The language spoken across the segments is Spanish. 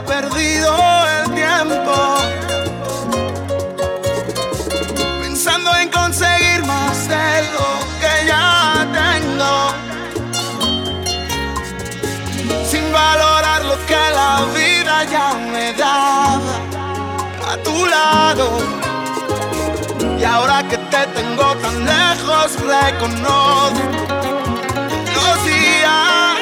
he perdido el tiempo pensando en conseguir más de lo que ya tengo, sin valorar lo que la vida ya me da a tu lado. Y ahora que te tengo tan lejos, reconozco los días.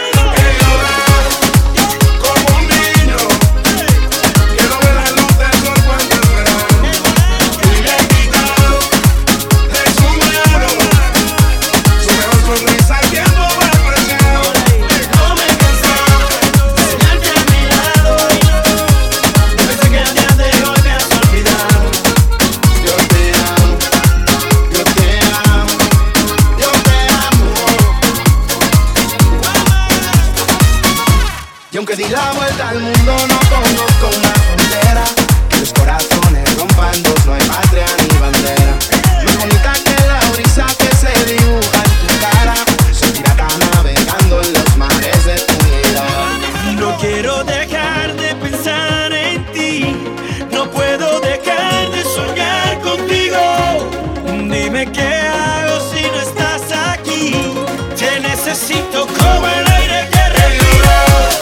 Y aunque di la vuelta al mundo, no conozco una frontera. Que los corazones rompan dos, no hay patria ni bandera. Más bonita que la brisa que se dibuja en tu cara. Soy pirata navegando en los mares de tu mirada. No quiero dejar de pensar en ti, no puedo dejar de soñar contigo. Dime qué hago si no estás aquí. Te necesito como el aire que respiro.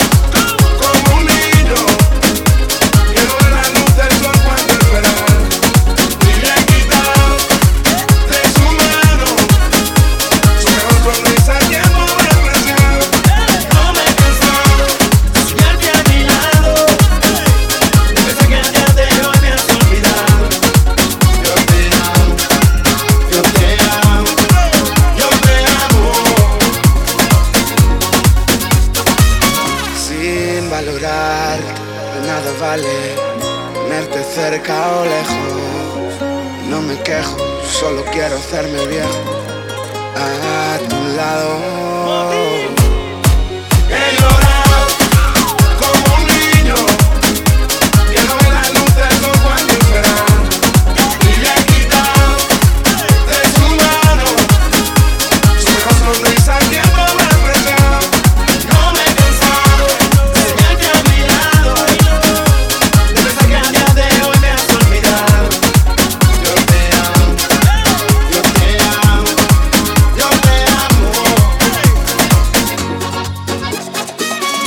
Valorar, de nada vale tenerte cerca o lejos. No me quejo, solo quiero hacerme viejo a tu lado. He llorado como un niño que no ve la luz del sol cuando espera. Y le he quitado de su mano su mejor sonrisa al tiempo me ha prestado. No me he cansado de tenerte a mi lado, de pensar que al día de hoy me has olvidado. Yo te amo, yo te amo, yo te amo.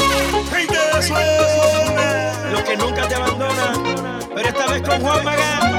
Lo que nunca te abandona, pero esta vez con Juan Magán.